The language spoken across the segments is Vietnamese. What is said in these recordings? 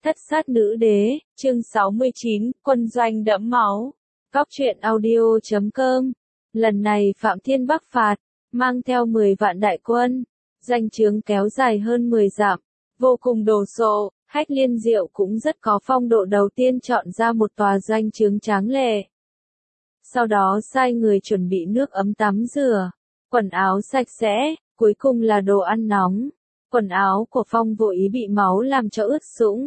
Thất sát nữ đế, chương 69, quân doanh đẫm máu. Góc truyện audio.com. Lần này Phạm Thiên Bắc phạt, mang theo 10 vạn đại quân, doanh trướng kéo dài hơn 10 dặm, vô cùng đồ sộ. Hách Liên Diệu cũng rất có phong độ, đầu tiên chọn ra một tòa doanh trướng tráng lệ. Sau đó sai người chuẩn bị nước ấm tắm rửa, quần áo sạch sẽ, cuối cùng là đồ ăn nóng. Quần áo của Phong Vô Ý bị máu làm cho ướt sũng.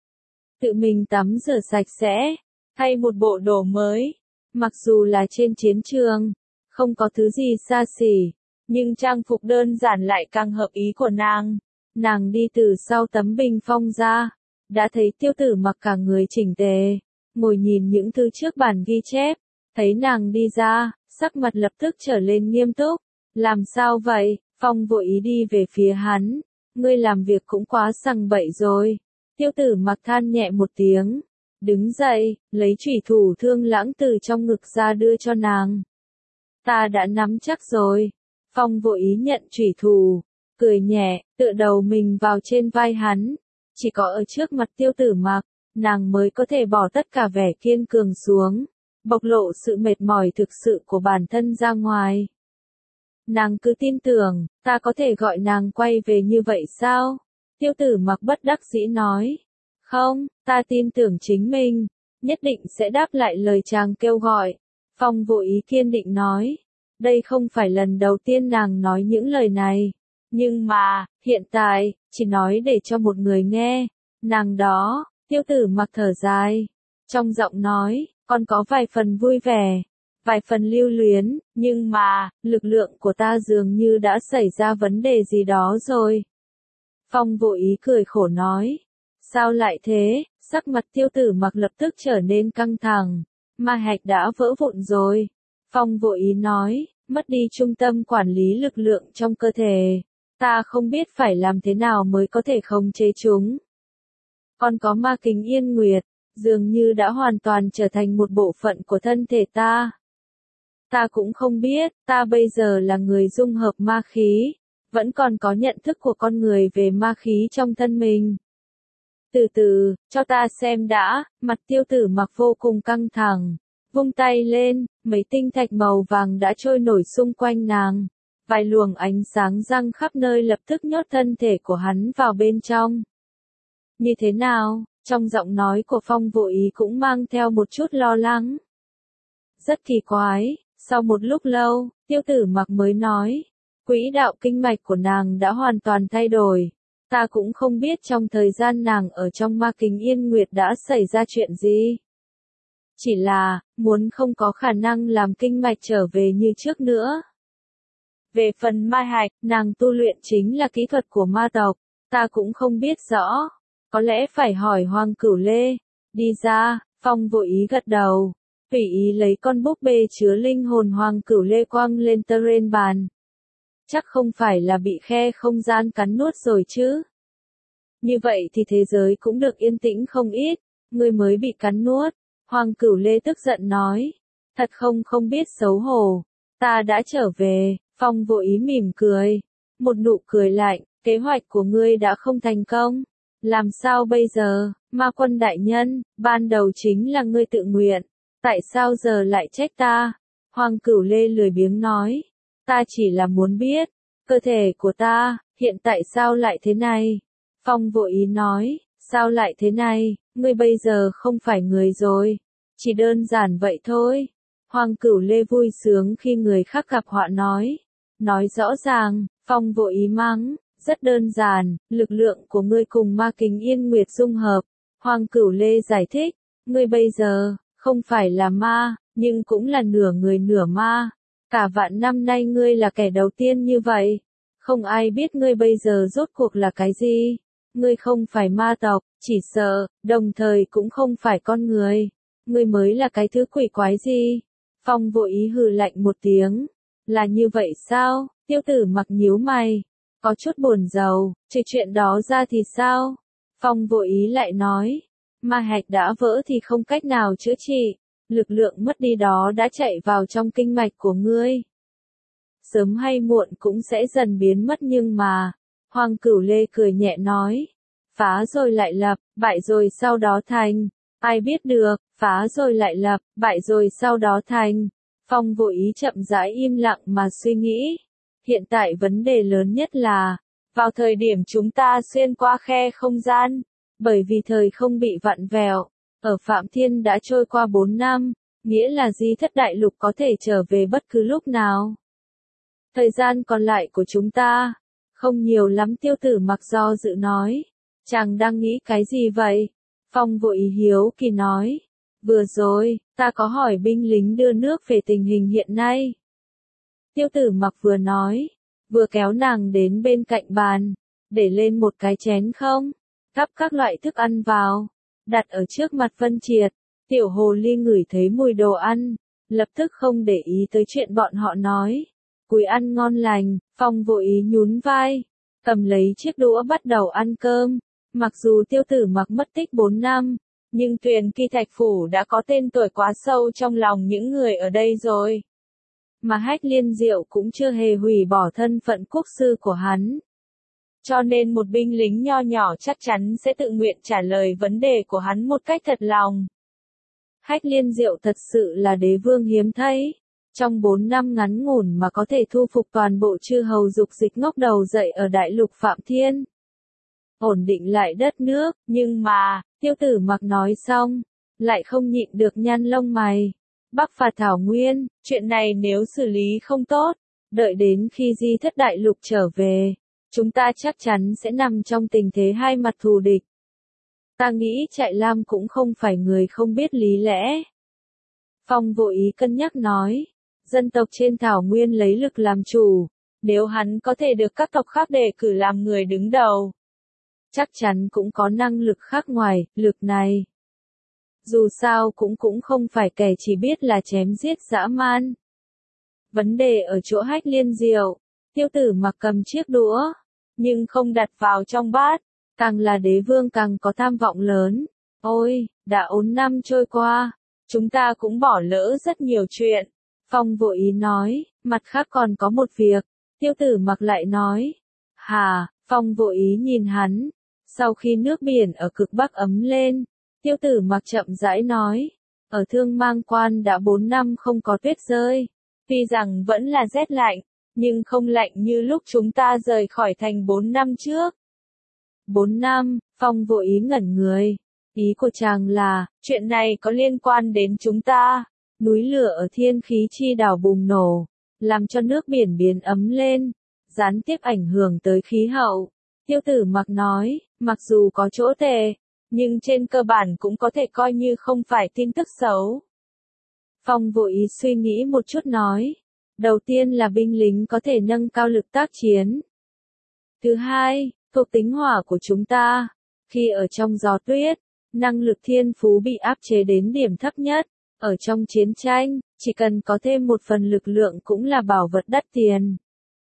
Tự mình tắm rửa sạch sẽ, thay một bộ đồ mới. Mặc dù là trên chiến trường, không có thứ gì xa xỉ, nhưng trang phục đơn giản lại càng hợp ý của nàng. Nàng đi từ sau tấm bình phong ra, đã thấy Tiêu Tử Mặc cả người chỉnh tề, ngồi nhìn những thứ trước bản ghi chép. Thấy nàng đi ra, sắc mặt lập tức trở lên nghiêm túc. Làm sao vậy? Phong Vô Ý đi về phía hắn. Ngươi làm việc cũng quá sằng bậy rồi. Tiêu Tử Mặc than nhẹ một tiếng, đứng dậy, lấy chủy thủ Thương Lãng từ trong ngực ra đưa cho nàng. Ta đã nắm chắc rồi. Phong Vô Ý nhận chủy thủ, cười nhẹ, tựa đầu mình vào trên vai hắn. Chỉ có ở trước mặt Tiêu Tử Mặc, nàng mới có thể bỏ tất cả vẻ kiên cường xuống, bộc lộ sự mệt mỏi thực sự của bản thân ra ngoài. Nàng cứ tin tưởng, ta có thể gọi nàng quay về như vậy sao? Tiêu Tử Mặc bất đắc dĩ nói. Không, ta tin tưởng chính mình, nhất định sẽ đáp lại lời chàng kêu gọi. Phong Vô Ý kiên định nói. Đây không phải lần đầu tiên nàng nói những lời này. Nhưng mà, hiện tại, chỉ nói để cho một người nghe. Nàng đó, Tiêu Tử Mặc thở dài. Trong giọng nói, còn có vài phần vui vẻ, vài phần lưu luyến, nhưng mà, lực lượng của ta dường như đã xảy ra vấn đề gì đó rồi. Phong Vô Ý cười khổ nói. Sao lại thế? Sắc mặt Tiêu Tử Mặc lập tức trở nên căng thẳng. Ma hạch đã vỡ vụn rồi. Phong Vô Ý nói, mất đi trung tâm quản lý lực lượng trong cơ thể. Ta không biết phải làm thế nào mới có thể khống chế chúng. Còn có ma kính Yên Nguyệt, dường như đã hoàn toàn trở thành một bộ phận của thân thể ta. Ta cũng không biết, ta bây giờ là người dung hợp ma khí, vẫn còn có nhận thức của con người về ma khí trong thân mình. Từ từ, cho ta xem đã. Mặt Tiêu Tử Mặc vô cùng căng thẳng, vung tay lên, mấy tinh thạch màu vàng đã trôi nổi xung quanh nàng. Vài luồng ánh sáng răng khắp nơi lập tức nhốt thân thể của hắn vào bên trong. Như thế nào? Trong giọng nói của Phong Vô Ý cũng mang theo một chút lo lắng. Rất kỳ quái, sau một lúc lâu, Tiêu Tử Mặc mới nói, quỹ đạo kinh mạch của nàng đã hoàn toàn thay đổi. Ta cũng không biết trong thời gian nàng ở trong ma kính Yên Nguyệt đã xảy ra chuyện gì. Chỉ là, muốn không có khả năng làm kinh mạch trở về như trước nữa. Về phần ma hạch, nàng tu luyện chính là kỹ thuật của ma tộc, ta cũng không biết rõ. Có lẽ phải hỏi Hoàng Cửu Lê. Đi ra, Phong Vô Ý gật đầu. Tùy ý lấy con búp bê chứa linh hồn Hoàng Cửu Lê quăng lên terrain bàn. Chắc không phải là bị khe không gian cắn nuốt rồi chứ. Như vậy thì thế giới cũng được yên tĩnh không ít. Người mới bị cắn nuốt. Hoàng Cửu Lê tức giận nói. Thật không biết xấu hổ. Ta đã trở về. Phong Vô Ý mỉm cười. Một nụ cười lạnh. Kế hoạch của ngươi đã không thành công. Làm sao bây giờ? Ma quân đại nhân, ban đầu chính là ngươi tự nguyện. Tại sao giờ lại trách ta? Hoàng Cửu Lê lười biếng nói. Ta chỉ là muốn biết, cơ thể của ta, hiện tại sao lại thế này? Phong Vô Ý nói, sao lại thế này? Ngươi bây giờ không phải người rồi. Chỉ đơn giản vậy thôi. Hoàng Cửu Lê vui sướng khi người khác gặp họa nói. Nói rõ ràng, Phong Vô Ý mắng. Rất đơn giản, lực lượng của ngươi cùng ma kính Yên Nguyệt dung hợp. Hoàng Cửu Lê giải thích, ngươi bây giờ, không phải là ma, nhưng cũng là nửa người nửa ma. Cả vạn năm nay ngươi là kẻ đầu tiên như vậy. Không ai biết ngươi bây giờ rốt cuộc là cái gì. Ngươi không phải ma tộc, chỉ sợ, đồng thời cũng không phải con người. Ngươi mới là cái thứ quỷ quái gì. Phong Vô Ý hừ lạnh một tiếng. Là như vậy sao? Tiêu Tử Mặc nhíu mày. Có chút buồn rầu, trừ chuyện đó ra thì sao? Phong Vô Ý lại nói, ma hạch đã vỡ thì không cách nào chữa trị, lực lượng mất đi đó đã chạy vào trong kinh mạch của ngươi. Sớm hay muộn cũng sẽ dần biến mất nhưng mà, Hoàng Cửu Lê cười nhẹ nói, phá rồi lại lập, bại rồi sau đó thành. Ai biết được, phá rồi lại lập, bại rồi sau đó thành. Phong Vô Ý chậm rãi im lặng mà suy nghĩ. Hiện tại vấn đề lớn nhất là, vào thời điểm chúng ta xuyên qua khe không gian, bởi vì thời không bị vặn vẹo, ở Phạm Thiên đã trôi qua 4 năm, nghĩa là Di Thất Đại Lục có thể trở về bất cứ lúc nào. Thời gian còn lại của chúng ta, không nhiều lắm. Tiêu Tử Mặc do dự nói. Chàng đang nghĩ cái gì vậy? Phong Vô Ý hiếu kỳ nói. Vừa rồi, ta có hỏi binh lính đưa nước về tình hình hiện nay. Tiêu Tử Mặc vừa nói, vừa kéo nàng đến bên cạnh bàn, để lên một cái chén không, gắp các loại thức ăn vào, đặt ở trước mặt Vân Triệt. Tiểu hồ ly ngửi thấy mùi đồ ăn, lập tức không để ý tới chuyện bọn họ nói. Cùi ăn ngon lành, Phong Vô Ý nhún vai, cầm lấy chiếc đũa bắt đầu ăn cơm. Mặc dù Tiêu Tử Mặc mất tích 4 năm, nhưng Tuyền Kỳ Thạch Phủ đã có tên tuổi quá sâu trong lòng những người ở đây rồi. Mà Hách Liên Diệu cũng chưa hề hủy bỏ thân phận quốc sư của hắn. Cho nên một binh lính nho nhỏ chắc chắn sẽ tự nguyện trả lời vấn đề của hắn một cách thật lòng. Hách Liên Diệu thật sự là đế vương hiếm thấy. Trong 4 năm ngắn ngủn mà có thể thu phục toàn bộ chư hầu dục dịch ngóc đầu dậy ở đại lục Phạm Thiên. Ổn định lại đất nước, nhưng mà, Tiêu Tử Mặc nói xong, lại không nhịn được nhăn lông mày. Bắc phạt Thảo Nguyên, chuyện này nếu xử lý không tốt, đợi đến khi Di Thất Đại Lục trở về, chúng ta chắc chắn sẽ nằm trong tình thế hai mặt thù địch. Ta nghĩ Trại Lam cũng không phải người không biết lý lẽ. Phong Vô Ý cân nhắc nói, dân tộc trên Thảo Nguyên lấy lực làm chủ, nếu hắn có thể được các tộc khác đề cử làm người đứng đầu, chắc chắn cũng có năng lực khác ngoài lực này. Dù sao cũng không phải kẻ chỉ biết là chém giết dã man. Vấn đề ở chỗ Hách Liên Diệu. Tiêu Tử Mặc cầm chiếc đũa, nhưng không đặt vào trong bát. Càng là đế vương càng có tham vọng lớn. Ôi, đã 4 năm trôi qua, chúng ta cũng bỏ lỡ rất nhiều chuyện. Phong Vô Ý nói, mặt khác còn có một việc. Tiêu Tử Mặc lại nói. Hà, Phong Vô Ý nhìn hắn. Sau khi nước biển ở cực Bắc ấm lên, Tiêu Tử Mặc chậm rãi nói, ở Thương Mang Quan đã 4 năm không có tuyết rơi, tuy rằng vẫn là rét lạnh, nhưng không lạnh như lúc chúng ta rời khỏi thành 4 năm trước. 4 năm, Phong Vô Ý ngẩn người. Ý của chàng là, chuyện này có liên quan đến chúng ta. Núi lửa ở Thiên Khí Chi đảo bùng nổ, làm cho nước biển biến ấm lên, gián tiếp ảnh hưởng tới khí hậu. Tiêu Tử Mặc nói, mặc dù có chỗ tệ, nhưng trên cơ bản cũng có thể coi như không phải tin tức xấu. Phong Vô Ý suy nghĩ một chút nói, đầu tiên là binh lính có thể nâng cao lực tác chiến. Thứ hai, thuộc tính hỏa của chúng ta, khi ở trong gió tuyết, năng lực thiên phú bị áp chế đến điểm thấp nhất. Ở trong chiến tranh, chỉ cần có thêm một phần lực lượng cũng là bảo vật đắt tiền.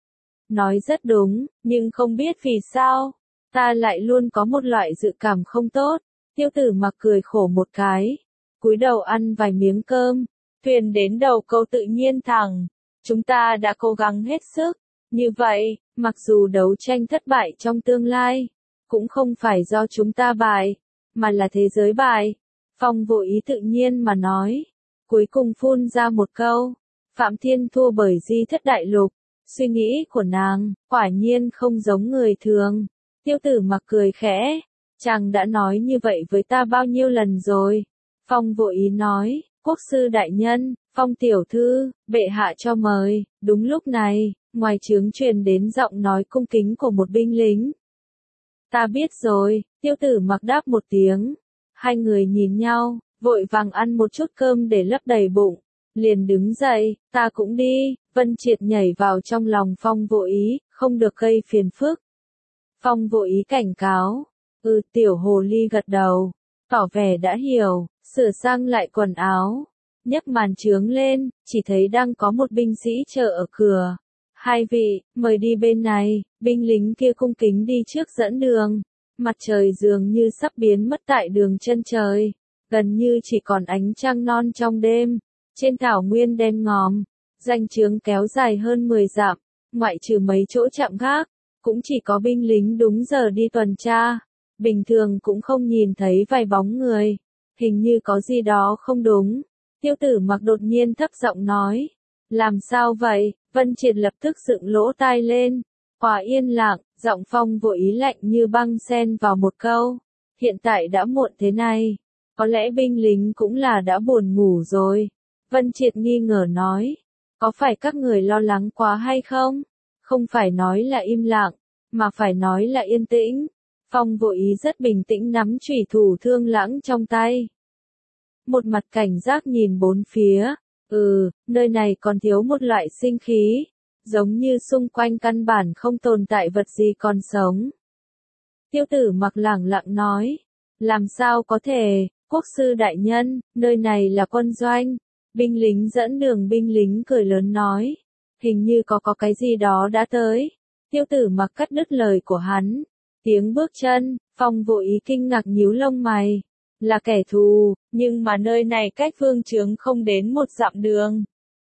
Nói rất đúng, nhưng không biết vì sao, ta lại luôn có một loại dự cảm không tốt. Tiêu Tử Mặc cười khổ một cái, cúi đầu ăn vài miếng cơm, thuyền đến đầu câu tự nhiên thẳng. Chúng ta đã cố gắng hết sức, như vậy, mặc dù đấu tranh thất bại trong tương lai, cũng không phải do chúng ta bại, mà là thế giới bại. Phong Vô Ý tự nhiên mà nói, cuối cùng phun ra một câu, Phạm Thiên thua bởi Di Thất Đại Lục. Suy nghĩ của nàng, quả nhiên không giống người thường. Tiêu Tử Mặc cười khẽ, chàng đã nói như vậy với ta bao nhiêu lần rồi. Phong Vô Ý nói, quốc sư đại nhân, Phong tiểu thư, bệ hạ cho mời. Đúng lúc này, ngoài trướng truyền đến giọng nói cung kính của một binh lính. Ta biết rồi, Tiêu Tử Mặc đáp một tiếng. Hai người nhìn nhau, vội vàng ăn một chút cơm để lấp đầy bụng. Liền đứng dậy, ta cũng đi. Vân Triệt nhảy vào trong lòng Phong Vô Ý, không được gây phiền phức. Phong Vô Ý cảnh cáo. Tiểu hồ ly gật đầu, tỏ vẻ đã hiểu, sửa sang lại quần áo, nhấc màn trướng lên, chỉ thấy đang có một binh sĩ chờ ở cửa. Hai vị, mời đi bên này. Binh lính kia cung kính đi trước dẫn đường. Mặt trời dường như sắp biến mất tại đường chân trời, gần như chỉ còn ánh trăng non trong đêm. Trên thảo nguyên đen ngòm, danh chướng kéo dài hơn 10 dặm, ngoại trừ mấy chỗ chạm gác, cũng chỉ có binh lính đúng giờ đi tuần tra. bình thường cũng không nhìn thấy vài bóng người, hình như có gì đó không đúng. Tiêu Tử Mặc đột nhiên thấp giọng nói, làm sao vậy? Vân Triệt lập tức dựng lỗ tai lên, hòa yên lặng, giọng Phong Vô Ý lạnh như băng xen vào một câu, hiện tại đã muộn thế này, có lẽ binh lính cũng là đã buồn ngủ rồi. Vân Triệt nghi ngờ nói, có phải các người lo lắng quá hay không? Không phải nói là im lặng, mà phải nói là yên tĩnh. Phong Vô Ý rất bình tĩnh nắm chủy thủ Thương Lãng trong tay. Một mặt cảnh giác nhìn bốn phía, nơi này còn thiếu một loại sinh khí, giống như xung quanh căn bản không tồn tại vật gì còn sống. Tiêu Tử Mặc lẳng lặng nói, làm sao có thể, quốc sư đại nhân, nơi này là quân doanh. Binh lính dẫn đường binh lính cười lớn nói, hình như có cái gì đó đã tới. Tiêu Tử Mặc cắt đứt lời của hắn, tiếng bước chân, Phong Vô Ý kinh ngạc nhíu lông mày, là kẻ thù, nhưng mà nơi này cách vương trướng không đến một dặm đường.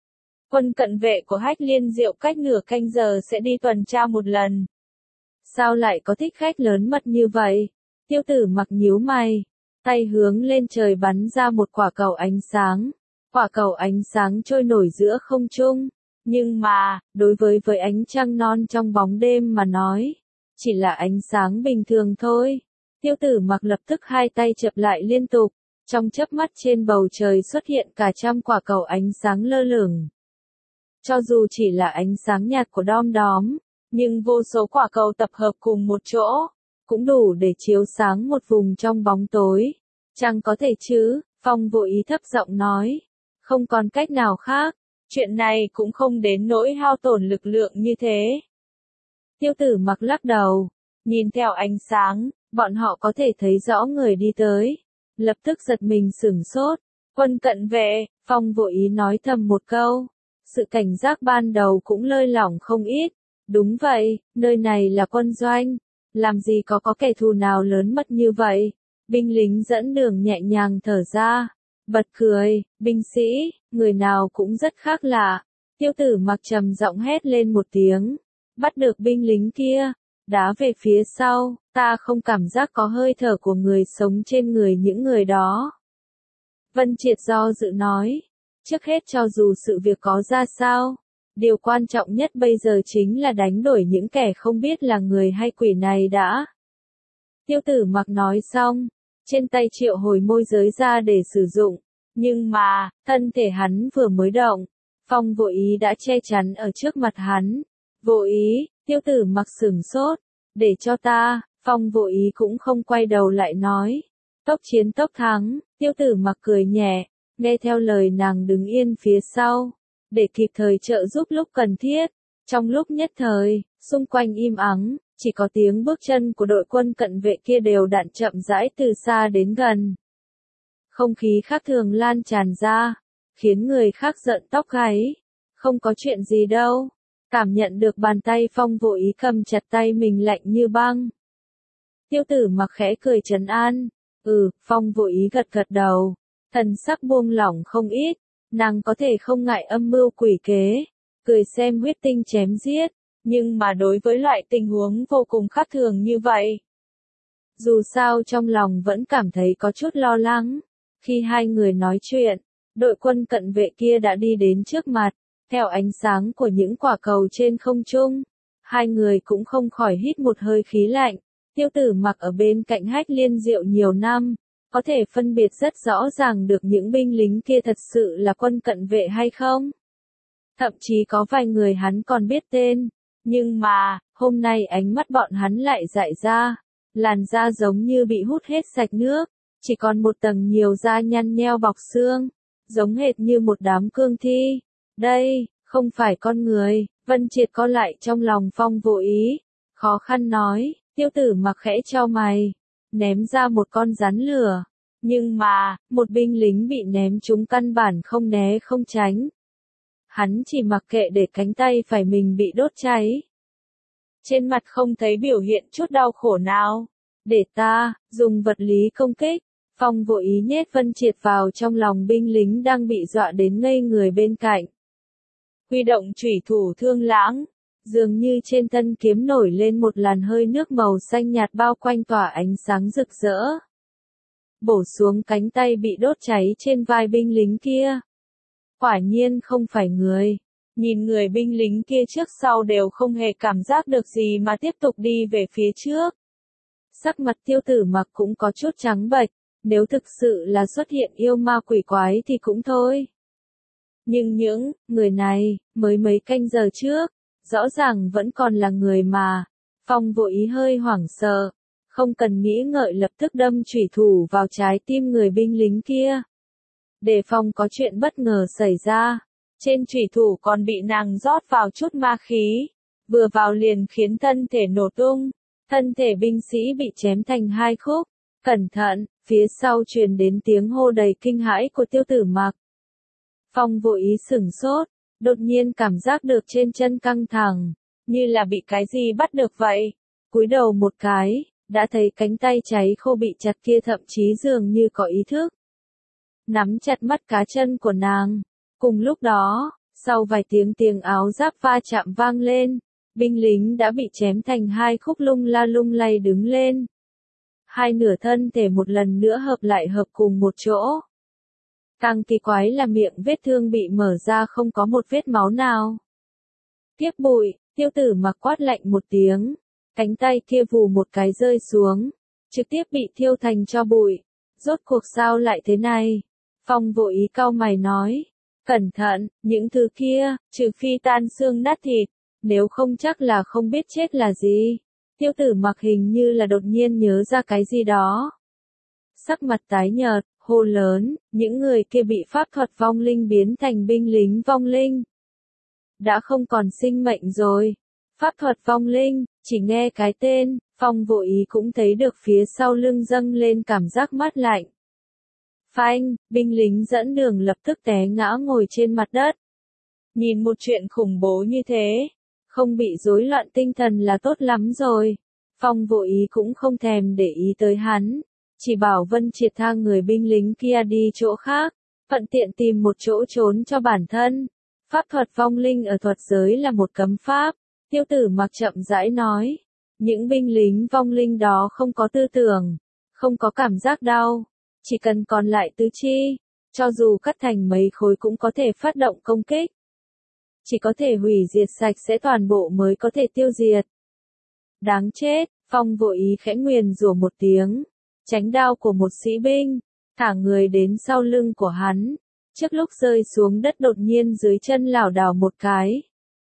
Quân cận vệ của Hách Liên Diệu cách nửa canh giờ sẽ đi tuần tra một lần. Sao lại có thích khách lớn mật như vậy? Tiêu Tử Mặc nhíu mày, tay hướng lên trời bắn ra một quả cầu ánh sáng. Quả cầu ánh sáng trôi nổi giữa không trung, nhưng mà, đối với ánh trăng non trong bóng đêm mà nói, chỉ là ánh sáng bình thường thôi. Tiêu Tử Mặc lập tức hai tay chập lại liên tục, trong chớp mắt trên bầu trời xuất hiện cả trăm quả cầu ánh sáng lơ lửng. Cho dù chỉ là ánh sáng nhạt của đom đóm, nhưng vô số quả cầu tập hợp cùng một chỗ, cũng đủ để chiếu sáng một vùng trong bóng tối. Chẳng có thể chứ, Phong Vô Ý thấp giọng nói. Không còn cách nào khác, chuyện này cũng không đến nỗi hao tổn lực lượng như thế. Tiêu Tử Mặc lắc đầu, nhìn theo ánh sáng, bọn họ có thể thấy rõ người đi tới. Lập tức giật mình sửng sốt, quân cận vệ, Phong Vô Ý nói thầm một câu. Sự cảnh giác ban đầu cũng lơi lỏng không ít. Đúng vậy, nơi này là quân doanh, làm gì có kẻ thù nào lớn mật như vậy. Binh lính dẫn đường nhẹ nhàng thở ra. Bật cười, binh sĩ, người nào cũng rất khác lạ. Tiêu Tử Mặc trầm giọng hét lên một tiếng. Bắt được binh lính kia, đá về phía sau, ta không cảm giác có hơi thở của người sống trên người những người đó. Vân Triệt do dự nói, trước hết cho dù sự việc có ra sao, điều quan trọng nhất bây giờ chính là đánh đuổi những kẻ không biết là người hay quỷ này đã. Tiêu Tử Mặc nói xong, trên tay triệu hồi môi giới ra để sử dụng, nhưng mà, thân thể hắn vừa mới động, Phong Vô Ý đã che chắn ở trước mặt hắn. Vô Ý, Tiêu Tử Mặc sửng sốt, để cho ta, Phong Vô Ý cũng không quay đầu lại nói. Tốc chiến tốc thắng, Tiêu Tử Mặc cười nhẹ, nghe theo lời nàng đứng yên phía sau, để kịp thời trợ giúp lúc cần thiết. Trong lúc nhất thời, xung quanh im ắng, chỉ có tiếng bước chân của đội quân cận vệ kia đều đặn chậm rãi từ xa đến gần. Không khí khác thường lan tràn ra, khiến người khác giận tóc gáy. Không có chuyện gì đâu. Cảm nhận được bàn tay Phong Vô Ý cầm chặt tay mình lạnh như băng. Tiêu Tử Mặc khẽ cười trấn an. Phong Vô Ý gật gật đầu. Thần sắc buông lỏng không ít. Nàng có thể không ngại âm mưu quỷ kế. Cười xem huyết tinh chém giết. Nhưng mà đối với loại tình huống vô cùng khác thường như vậy, dù sao trong lòng vẫn cảm thấy có chút lo lắng. Khi hai người nói chuyện, đội quân cận vệ kia đã đi đến trước mặt, theo ánh sáng của những quả cầu trên không trung. Hai người cũng không khỏi hít một hơi khí lạnh. Tiêu Tử Mặc ở bên cạnh Hách Liên Diệu nhiều năm, có thể phân biệt rất rõ ràng được những binh lính kia thật sự là quân cận vệ hay không. Thậm chí có vài người hắn còn biết tên. Nhưng mà, hôm nay ánh mắt bọn hắn lại dại ra, làn da giống như bị hút hết sạch nước, chỉ còn một tầng nhiều da nhăn nheo bọc xương, giống hệt như một đám cương thi. Đây, không phải con người. Vân Triệt co lại trong lòng Phong Vô Ý, khó khăn nói. Tiêu Tử Mặc khẽ chau mày, ném ra một con rắn lửa, nhưng mà, một binh lính bị ném trúng căn bản không né không tránh. Hắn chỉ mặc kệ để cánh tay phải mình bị đốt cháy. Trên mặt không thấy biểu hiện chút đau khổ nào. Để ta, dùng vật lý công kích. Phong Vô Ý nhét Vân Triệt vào trong lòng binh lính đang bị dọa đến ngây người bên cạnh. Huy động chủy thủ Thương Lãng. dường như trên thân kiếm nổi lên một làn hơi nước màu xanh nhạt bao quanh tỏa ánh sáng rực rỡ. Bổ xuống cánh tay bị đốt cháy trên vai binh lính kia. Quả nhiên không phải người. Nhìn người binh lính kia trước sau đều không hề cảm giác được gì mà tiếp tục đi về phía trước. Sắc mặt Tiêu Tử Mặc cũng có chút trắng bệch, nếu thực sự là xuất hiện yêu ma quỷ quái thì cũng thôi. Nhưng những người này, mới mấy canh giờ trước, rõ ràng vẫn còn là người mà. Phong Vô Ý hơi hoảng sợ, không cần nghĩ ngợi lập tức đâm chủy thủ vào trái tim người binh lính kia. Đề phòng có chuyện bất ngờ xảy ra, trên chủy thủ còn bị nàng rót vào chút ma khí, vừa vào liền khiến thân thể nổ tung, thân thể binh sĩ bị chém thành hai khúc. Cẩn thận, phía sau truyền đến tiếng hô đầy kinh hãi của Tiêu Tử Mặc. Phong Vô Ý sửng sốt, đột nhiên cảm giác được trên chân căng thẳng, như là bị cái gì bắt được vậy. Cúi đầu một cái, đã thấy cánh tay cháy khô bị chặt kia thậm chí dường như có ý thức. Nắm chặt mắt cá chân của nàng. Cùng lúc đó, sau vài tiếng áo giáp va chạm vang lên, binh lính đã bị chém thành hai khúc lung la lung lay đứng lên. Hai nửa thân thể một lần nữa hợp lại hợp cùng một chỗ. Càng kỳ quái là miệng vết thương bị mở ra không có một vết máu nào. Tiếp bụi, Tiêu Tử Mặc quát lạnh một tiếng, cánh tay kia vù một cái rơi xuống, trực tiếp bị thiêu thành tro bụi. Rốt cuộc sao lại thế này? Phong Vô Ý cau mày nói, cẩn thận, những thứ kia, trừ phi tan xương nát thịt, nếu không chắc là không biết chết là gì. Tiêu Tử Mặc hình như là đột nhiên nhớ ra cái gì đó. Sắc mặt tái nhợt, hô lớn, những người kia bị pháp thuật vong linh biến thành binh lính vong linh. Đã không còn sinh mệnh rồi. Pháp thuật vong linh, chỉ nghe cái tên, Phong Vô Ý cũng thấy được phía sau lưng dâng lên cảm giác mát lạnh. Phanh, binh lính dẫn đường lập tức té ngã ngồi trên mặt đất. Nhìn một chuyện khủng bố như thế, không bị rối loạn tinh thần là tốt lắm rồi. Phong Vô Ý cũng không thèm để ý tới hắn, chỉ bảo Vân Triệt tha người binh lính kia đi chỗ khác, thuận tiện tìm một chỗ trốn cho bản thân. Pháp thuật vong linh ở thuật giới là một cấm pháp, Tiêu Tử Mặc chậm rãi nói. Những binh lính vong linh đó không có tư tưởng, không có cảm giác đau, chỉ cần còn lại tứ chi, cho dù cắt thành mấy khối cũng có thể phát động công kích. Chỉ có thể hủy diệt sạch sẽ toàn bộ mới có thể tiêu diệt. Đáng chết, Phong Vô Ý khẽ nguyền rủa một tiếng, tránh đao của một sĩ binh, thả người đến sau lưng của hắn, trước lúc rơi xuống đất đột nhiên dưới chân lảo đảo một cái.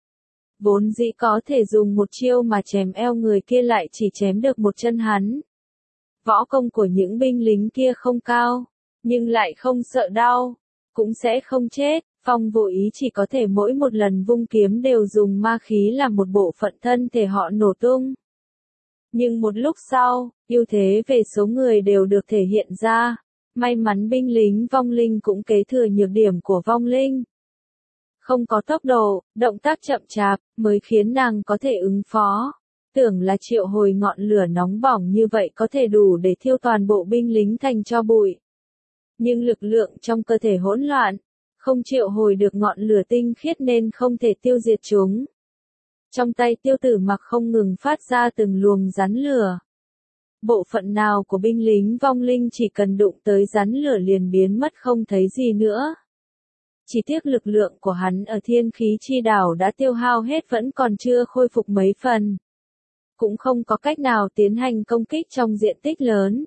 Vốn dĩ có thể dùng một chiêu mà chém eo người kia lại chỉ chém được một chân hắn. Võ công của những binh lính kia không cao, nhưng lại không sợ đau, cũng sẽ không chết. Phong Vô Ý chỉ có thể mỗi một lần vung kiếm đều dùng ma khí làm một bộ phận thân thể họ nổ tung. Nhưng một lúc sau, ưu thế về số người đều được thể hiện ra. May mắn binh lính vong linh cũng kế thừa nhược điểm của vong linh. Không có tốc độ, động tác chậm chạp, mới khiến nàng có thể ứng phó. Tưởng là triệu hồi ngọn lửa nóng bỏng như vậy có thể đủ để thiêu toàn bộ binh lính thành tro bụi. Nhưng lực lượng trong cơ thể hỗn loạn, không triệu hồi được ngọn lửa tinh khiết nên không thể tiêu diệt chúng. Trong tay Tiêu Tử Mặc không ngừng phát ra từng luồng rắn lửa. Bộ phận nào của binh lính vong linh chỉ cần đụng tới rắn lửa liền biến mất không thấy gì nữa. Chỉ tiếc lực lượng của hắn ở Thiên Khí Chi Đảo đã tiêu hao hết vẫn còn chưa khôi phục mấy phần. Cũng không có cách nào tiến hành công kích trong diện tích lớn.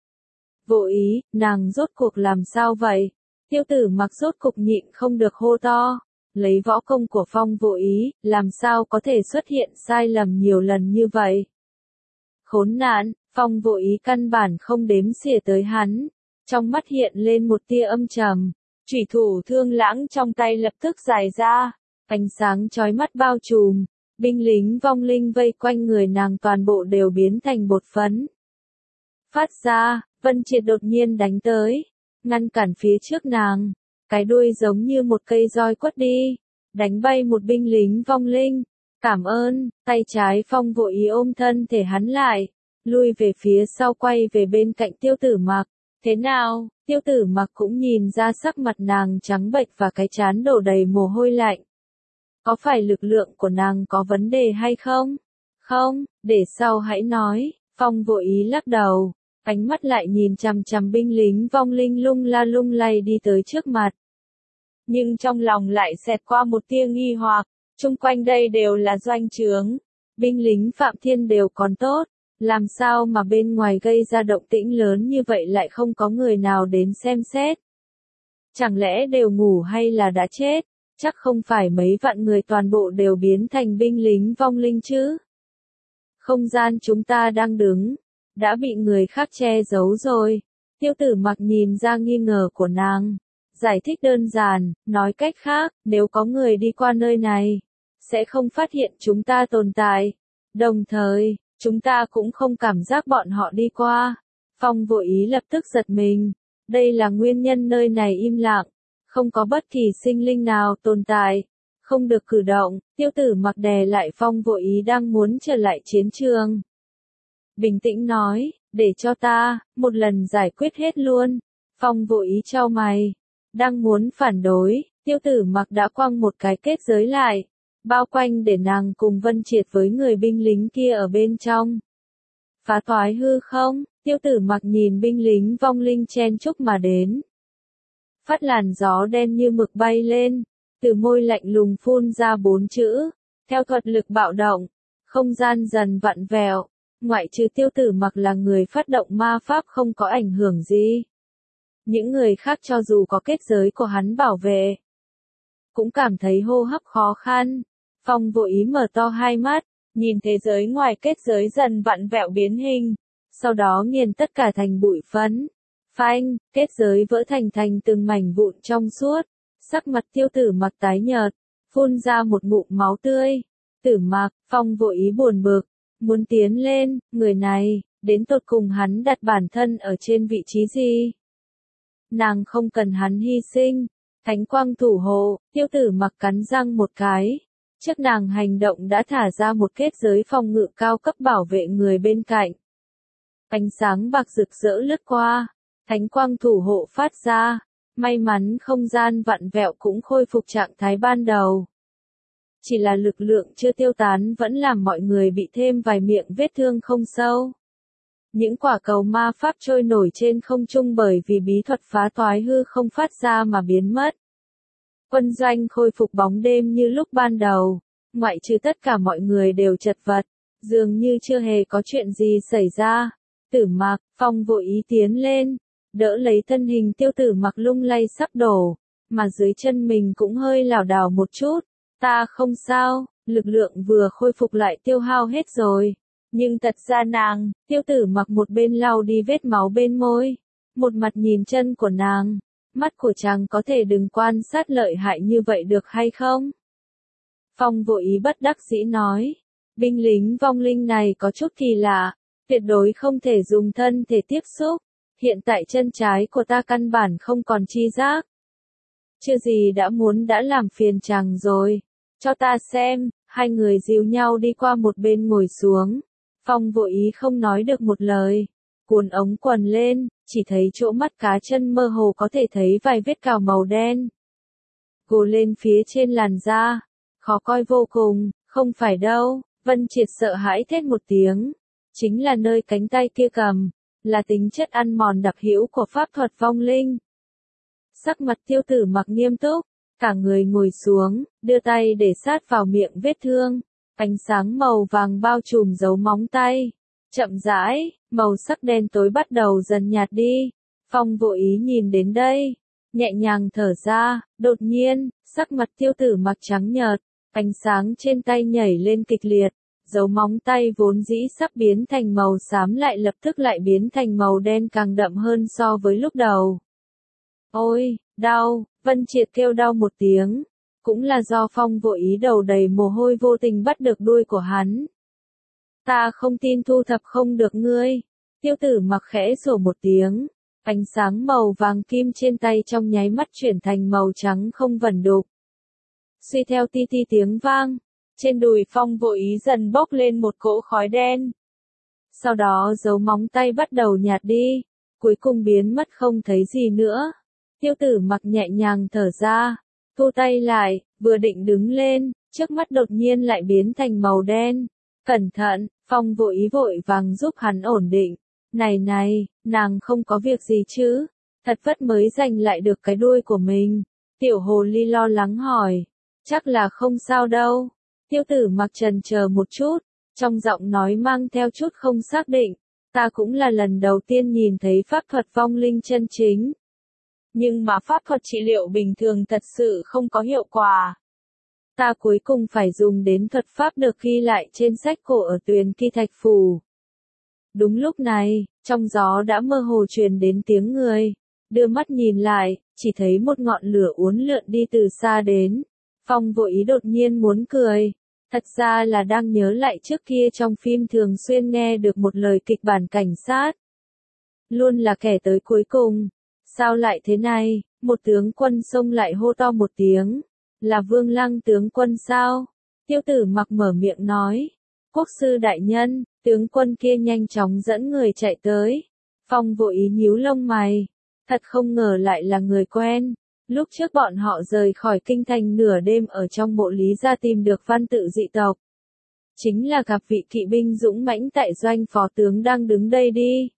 Vô Ý, nàng rốt cuộc làm sao vậy? Tiêu Tử Mặc rốt cục nhịn không được hô to. Lấy võ công của Phong Vô Ý, làm sao có thể xuất hiện sai lầm nhiều lần như vậy? Khốn nạn, Phong Vô Ý căn bản không đếm xỉa tới hắn. Trong mắt hiện lên một tia âm trầm. Chủy thủ thương lãng trong tay lập tức dài ra. Ánh sáng chói mắt bao trùm. Binh lính vong linh vây quanh người nàng toàn bộ đều biến thành bột phấn. Phát ra, Vân Triệt đột nhiên đánh tới. Ngăn cản phía trước nàng. Cái đuôi giống như một cây roi quất đi. Đánh bay một binh lính vong linh. Cảm ơn, tay trái Phong Vô Ý ôm thân thể hắn lại. Lui về phía sau quay về bên cạnh Tiêu Tử Mặc. Thế nào? Tiêu Tử Mặc cũng nhìn ra sắc mặt nàng trắng bệch và cái trán đổ đầy mồ hôi lạnh. Có phải lực lượng của nàng có vấn đề hay không? Không, để sau hãy nói, Phong vội ý lắc đầu, ánh mắt lại nhìn chằm chằm binh lính vong linh lung la lung lay đi tới trước mặt. Nhưng trong lòng lại xẹt qua một tia nghi hoặc, chung quanh đây đều là doanh trướng, binh lính Phạm Thiên đều còn tốt, làm sao mà bên ngoài gây ra động tĩnh lớn như vậy lại không có người nào đến xem xét? Chẳng lẽ đều ngủ hay là đã chết? Chắc không phải mấy vạn người toàn bộ đều biến thành binh lính vong linh chứ? Không gian chúng ta đang đứng, đã bị người khác che giấu rồi. Tiêu Tử Mặc nhìn ra nghi ngờ của nàng, giải thích đơn giản, nói cách khác, nếu có người đi qua nơi này, sẽ không phát hiện chúng ta tồn tại. Đồng thời, chúng ta cũng không cảm giác bọn họ đi qua. Phong vội ý lập tức giật mình, đây là nguyên nhân nơi này im lặng, không có bất kỳ sinh linh nào tồn tại, không được cử động. Tiêu Tử Mặc đè lại Phong vội ý đang muốn trở lại chiến trường. Bình tĩnh nói, để cho ta, một lần giải quyết hết luôn. Phong vội ý chau mày, đang muốn phản đối, Tiêu Tử Mặc đã quăng một cái kết giới lại, bao quanh để nàng cùng Vân Triệt với người binh lính kia ở bên trong. Phá toái hư không? Tiêu Tử Mặc nhìn binh lính vong linh chen chúc mà đến. Phát làn gió đen như mực bay lên, từ môi lạnh lùng phun ra 4 chữ, theo thuật lực bạo động, không gian dần vặn vẹo, ngoại trừ Tiêu Tử Mặc là người phát động ma pháp không có ảnh hưởng gì. Những người khác cho dù có kết giới của hắn bảo vệ, cũng cảm thấy hô hấp khó khăn. Phong vội ý mở to hai mắt, nhìn thế giới ngoài kết giới dần vặn vẹo biến hình, sau đó nghiền tất cả thành bụi phấn. Phanh, kết giới vỡ thành từng mảnh vụn trong suốt, sắc mặt Tiêu Tử Mặc tái nhợt, phun ra một ngụm máu tươi. Tử Mặc, Phong vội ý buồn bực, muốn tiến lên, người này, đến tột cùng hắn đặt bản thân ở trên vị trí gì? Nàng không cần hắn hy sinh. Thánh quang thủ hộ, Tiêu Tử Mặc cắn răng một cái. Trước nàng hành động đã thả ra một kết giới phòng ngự cao cấp bảo vệ người bên cạnh. Ánh sáng bạc rực rỡ lướt qua, thánh quang thủ hộ phát ra, may mắn không gian vặn vẹo cũng khôi phục trạng thái ban đầu. Chỉ là lực lượng chưa tiêu tán vẫn làm mọi người bị thêm vài miệng vết thương không sâu. Những quả cầu ma pháp trôi nổi trên không trung bởi vì bí thuật phá toái hư không phát ra mà biến mất. Quân doanh khôi phục bóng đêm như lúc ban đầu, ngoại trừ tất cả mọi người đều chật vật, dường như chưa hề có chuyện gì xảy ra. Tử Mặc, Phong vội ý tiến lên, đỡ lấy thân hình Tiêu Tử Mặc lung lay sắp đổ, mà dưới chân mình cũng hơi lảo đảo một chút. Ta không sao, lực lượng vừa khôi phục lại tiêu hao hết rồi. Nhưng thật ra nàng, Tiêu Tử Mặc một bên lau đi vết máu bên môi, một mặt nhìn chân của nàng. Mắt của chàng có thể đừng quan sát lợi hại như vậy được hay không? Phong vội ý bất đắc dĩ nói, binh lính vong linh này có chút kỳ lạ, tuyệt đối không thể dùng thân thể tiếp xúc, hiện tại chân trái của ta căn bản không còn chi giác. Chưa gì đã làm phiền chàng rồi, cho ta xem. Hai người dìu nhau đi qua một bên ngồi xuống, Phong vội ý không nói được một lời, cuốn ống quần lên, chỉ thấy chỗ mắt cá chân mơ hồ có thể thấy vài vết cào màu đen. Gồ lên phía trên làn da, khó coi vô cùng. Không phải đâu, Vân Triệt sợ hãi thét một tiếng, chính là nơi cánh tay kia cầm, là tính chất ăn mòn đặc hữu của pháp thuật vong linh. Sắc mặt Tiêu Tử Mặc nghiêm túc, cả người ngồi xuống, đưa tay để sát vào miệng vết thương, ánh sáng màu vàng bao trùm dấu móng tay. Chậm rãi, màu sắc đen tối bắt đầu dần nhạt đi. Phong vội ý nhìn đến đây, nhẹ nhàng thở ra, đột nhiên, sắc mặt Tiêu Tử Mặc trắng nhợt, ánh sáng trên tay nhảy lên kịch liệt, dấu móng tay vốn dĩ sắp biến thành màu xám lại lập tức lại biến thành màu đen càng đậm hơn so với lúc đầu. Ôi, đau, Vân Triệt kêu đau một tiếng, cũng là do Phong vội ý đầu đầy mồ hôi vô tình bắt được đuôi của hắn. Ta không tin thu thập không được ngươi. Tiêu Tử Mặc khẽ sủa một tiếng, ánh sáng màu vàng kim trên tay trong nháy mắt chuyển thành màu trắng không vẩn đục. Suy theo ti ti tiếng vang, trên đùi Phong vội ý dần bốc lên một cỗ khói đen. Sau đó dấu móng tay bắt đầu nhạt đi, cuối cùng biến mất không thấy gì nữa. Tiêu Tử Mặc nhẹ nhàng thở ra, thu tay lại, vừa định đứng lên, trước mắt đột nhiên lại biến thành màu đen. Cẩn thận, Phong Vô Ý vội vàng giúp hắn ổn định. Này, nàng không có việc gì chứ? Thật vất mới giành lại được cái đuôi của mình. Tiểu hồ ly lo lắng hỏi. Chắc là không sao đâu. Tiêu Tử Mặc chần chờ một chút, trong giọng nói mang theo chút không xác định. Ta cũng là lần đầu tiên nhìn thấy pháp thuật vong linh chân chính. Nhưng mà pháp thuật trị liệu bình thường thật sự không có hiệu quả. Ta cuối cùng phải dùng đến thuật pháp được ghi lại trên sách cổ ở Tuyền Kỳ Thạch Phủ. Đúng lúc này, trong gió đã mơ hồ truyền đến tiếng người. Đưa mắt nhìn lại, chỉ thấy một ngọn lửa uốn lượn đi từ xa đến. Phong Vô Ý đột nhiên muốn cười. Thật ra là đang nhớ lại trước kia trong phim thường xuyên nghe được một lời kịch bản cảnh sát. Luôn là kẻ tới cuối cùng. Sao lại thế này? Một tướng quân xông lại hô to một tiếng. Là Vương Lăng tướng quân sao? Tiêu Tử Mặc mở miệng nói. Quốc sư đại nhân, tướng quân kia nhanh chóng dẫn người chạy tới. Phong Vô Ý nhíu lông mày. Thật không ngờ lại là người quen. Lúc trước bọn họ rời khỏi kinh thành nửa đêm ở trong mộ Lý gia tìm được văn tự dị tộc. Chính là gặp vị kỵ binh dũng mãnh tại doanh phó tướng đang đứng đây đi.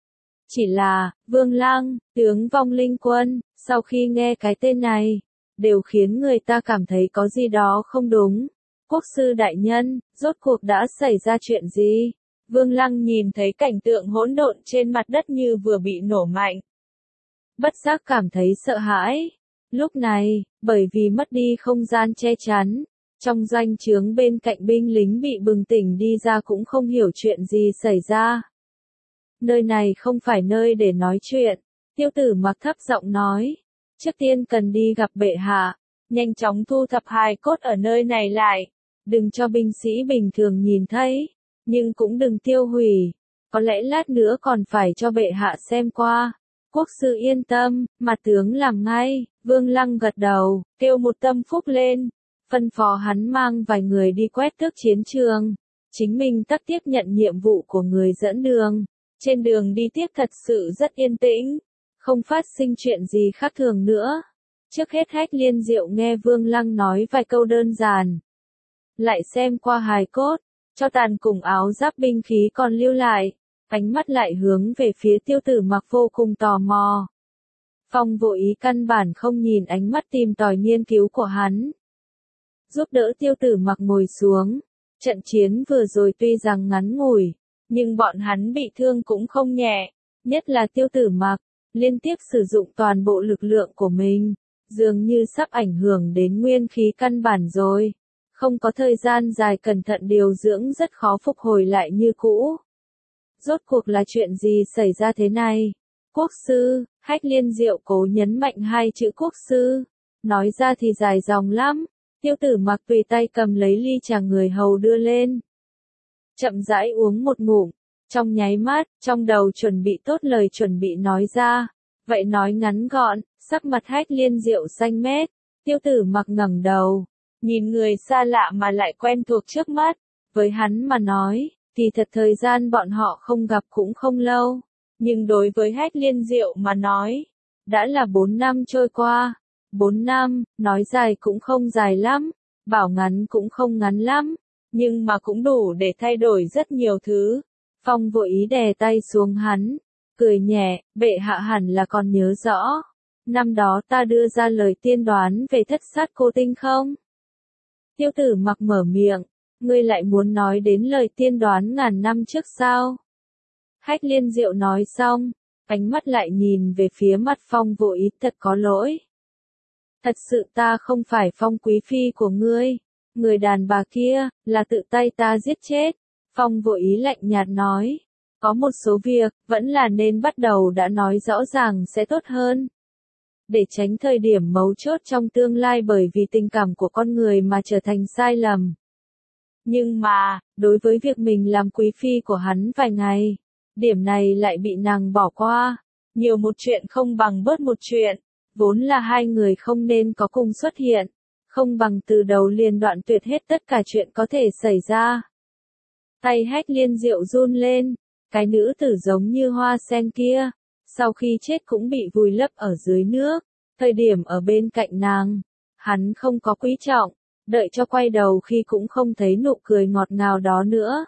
Chỉ là, Vương Lăng, tướng vong linh quân, sau khi nghe cái tên này, đều khiến người ta cảm thấy có gì đó không đúng. Quốc sư đại nhân, rốt cuộc đã xảy ra chuyện gì? Vương Lăng nhìn thấy cảnh tượng hỗn độn trên mặt đất như vừa bị nổ mạnh. Bất giác cảm thấy sợ hãi. Lúc này, bởi vì mất đi không gian che chắn, trong doanh trướng bên cạnh binh lính bị bừng tỉnh đi ra cũng không hiểu chuyện gì xảy ra. Nơi này không phải nơi để nói chuyện, Tiêu Tử Mặc thấp giọng nói. Trước tiên cần đi gặp bệ hạ, nhanh chóng thu thập hài cốt ở nơi này lại, đừng cho binh sĩ bình thường nhìn thấy, nhưng cũng đừng tiêu hủy, có lẽ lát nữa còn phải cho bệ hạ xem qua. Quốc sư yên tâm, mặt tướng làm ngay. Vương Lăng gật đầu, kêu một tâm phúc lên, phân phó hắn mang vài người đi quét tước chiến trường, chính mình tắc tiếp nhận nhiệm vụ của người dẫn đường. Trên đường đi tiếp thật sự rất yên tĩnh, không phát sinh chuyện gì khác thường nữa. Trước hết Hách Liên Diệu nghe Vương Lăng nói vài câu đơn giản, lại xem qua hài cốt, cho tàn cùng áo giáp binh khí còn lưu lại, ánh mắt lại hướng về phía Tiêu Tử Mặc vô cùng tò mò. Phong Vô Ý căn bản không nhìn ánh mắt tìm tòi nghiên cứu của hắn. Giúp đỡ Tiêu Tử Mặc ngồi xuống. Trận chiến vừa rồi tuy rằng ngắn ngủi, nhưng bọn hắn bị thương cũng không nhẹ, nhất là Tiêu Tử Mặc, liên tiếp sử dụng toàn bộ lực lượng của mình, dường như sắp ảnh hưởng đến nguyên khí căn bản rồi. Không có thời gian dài cẩn thận điều dưỡng rất khó phục hồi lại như cũ. Rốt cuộc là chuyện gì xảy ra thế này? Quốc sư, Hách Liên Diệu cố nhấn mạnh hai chữ quốc sư. Nói ra thì dài dòng lắm. Tiêu Tử Mặc tùy tay cầm lấy ly trà người hầu đưa lên. Chậm rãi uống một ngụm. Trong nháy mắt, trong đầu chuẩn bị tốt lời chuẩn bị nói ra. Vậy nói ngắn gọn, sắc mặt Hách Liên Diệu xanh mét. Tiêu Tử Mặc ngẩng đầu. Nhìn người xa lạ mà lại quen thuộc trước mắt. Với hắn mà nói, thì thật thời gian bọn họ không gặp cũng không lâu. Nhưng đối với Hách Liên Diệu mà nói, đã là 4 năm trôi qua. 4 năm, nói dài cũng không dài lắm, bảo ngắn cũng không ngắn lắm, nhưng mà cũng đủ để thay đổi rất nhiều thứ. Phong Vô Ý đè tay xuống hắn, cười nhẹ, bệ hạ hẳn là còn nhớ rõ. Năm đó ta đưa ra lời tiên đoán về thất sát cô tinh không? Tiêu Tử Mặc mở miệng, ngươi lại muốn nói đến lời tiên đoán ngàn năm trước sao? Hách Liên Diệu nói xong, ánh mắt lại nhìn về phía mặt Phong Vô Ý, thật có lỗi. Thật sự ta không phải Phong quý phi của ngươi, người đàn bà kia, là tự tay ta giết chết. Phong Vô Ý lạnh nhạt nói, có một số việc, vẫn là nên bắt đầu đã nói rõ ràng sẽ tốt hơn. Để tránh thời điểm mấu chốt trong tương lai bởi vì tình cảm của con người mà trở thành sai lầm. Nhưng mà, đối với việc mình làm quý phi của hắn vài ngày, điểm này lại bị nàng bỏ qua. Nhiều một chuyện không bằng bớt một chuyện, vốn là hai người không nên có cùng xuất hiện, không bằng từ đầu liền đoạn tuyệt hết tất cả chuyện có thể xảy ra. Tay Hách Liên Diệu run lên, cái nữ tử giống như hoa sen kia, sau khi chết cũng bị vùi lấp ở dưới nước, thời điểm ở bên cạnh nàng, hắn không có quý trọng, đợi cho quay đầu khi cũng không thấy nụ cười ngọt ngào đó nữa.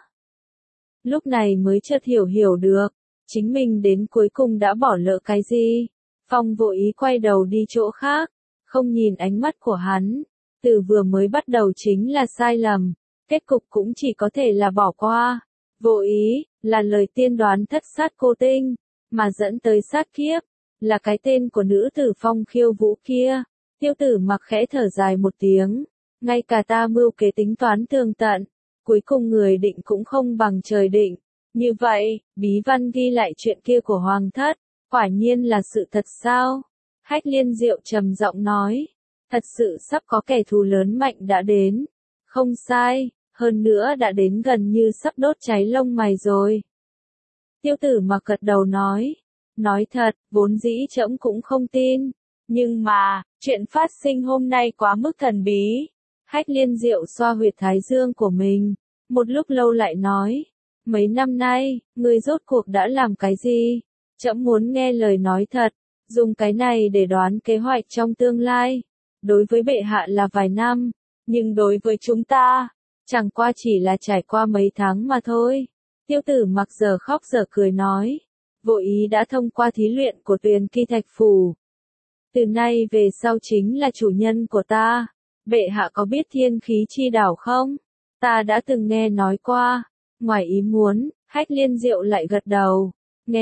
Lúc này mới chợt hiểu được, chính mình đến cuối cùng đã bỏ lỡ cái gì. Phong vội ý quay đầu đi chỗ khác, không nhìn ánh mắt của hắn, từ vừa mới bắt đầu chính là sai lầm, kết cục cũng chỉ có thể là bỏ qua. Vô ý, là lời tiên đoán thất sát cô tinh, mà dẫn tới sát kiếp, là cái tên của nữ tử Phong Khiêu Vũ kia. Tiêu Tử Mặc khẽ thở dài một tiếng, ngay cả ta mưu kế tính toán tường tận, cuối cùng người định cũng không bằng trời định. Như vậy, bí văn ghi lại chuyện kia của Hoàng thất, quả nhiên là sự thật sao? Hách Liên Diệu trầm giọng nói, thật sự sắp có kẻ thù lớn mạnh đã đến. Không sai, hơn nữa đã đến gần như sắp đốt cháy lông mày rồi. Tiêu Tử Mặc gật đầu nói thật, vốn dĩ trẫm cũng không tin, nhưng mà, chuyện phát sinh hôm nay quá mức thần bí. Hách Liên Diệu xoa huyệt thái dương của mình, một lúc lâu lại nói, mấy năm nay, ngươi rốt cuộc đã làm cái gì? Trẫm muốn nghe lời nói thật, dùng cái này để đoán kế hoạch trong tương lai. Đối với bệ hạ là vài năm, nhưng đối với chúng ta, chẳng qua chỉ là trải qua mấy tháng mà thôi. Tiêu Tử Mặc giờ khóc giờ cười nói, vô ý đã thông qua thí luyện của Tuyền Kỳ Thạch Phủ. Từ nay về sau chính là chủ nhân của ta. Bệ hạ có biết Thiên Khí Chi Đảo không? Ta đã từng nghe nói qua. Ngoài ý muốn, Hách Liên Diệu lại gật đầu.